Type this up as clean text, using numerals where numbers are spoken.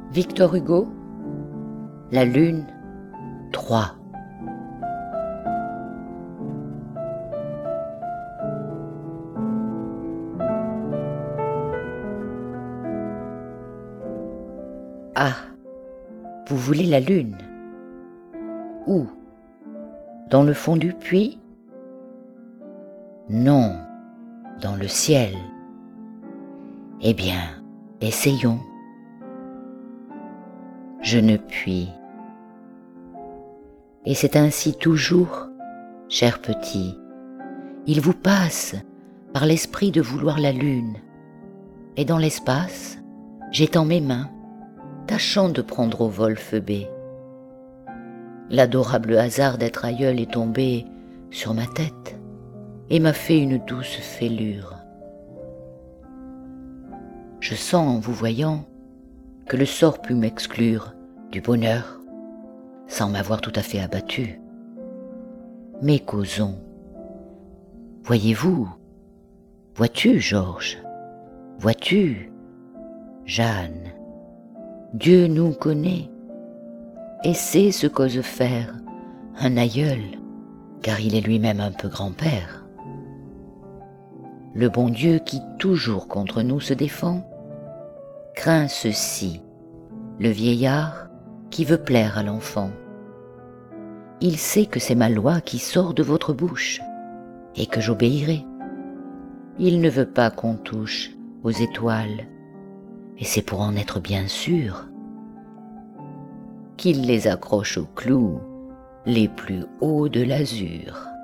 Victor Hugo, La Lune 3. Ah, vous voulez la lune? Où? Dans le fond du puits? Non, dans le ciel. Eh bien, essayons. Je ne puis. Et c'est ainsi toujours, cher petit. Il vous passe par l'esprit de vouloir la lune. Et dans l'espace, j'étends mes mains, tâchant de prendre au vol Phœbé. L'adorable hasard d'être aïeul est tombé sur ma tête et m'a fait une douce fêlure. Je sens en vous voyant que le sort put m'exclure du bonheur sans m'avoir tout à fait abattu. Mais causons. Voyez-vous, vois-tu, Georges, vois-tu, Jeanne, Dieu nous connaît et sait ce qu'ose faire un aïeul, car il est lui-même un peu grand-père. Le bon Dieu qui toujours contre nous se défend, craint ceci, le vieillard qui veut plaire à l'enfant. Il sait que c'est ma loi qui sort de votre bouche et que j'obéirai. Il ne veut pas qu'on touche aux étoiles, et c'est pour en être bien sûr qu'il les accroche aux clous les plus hauts de l'azur.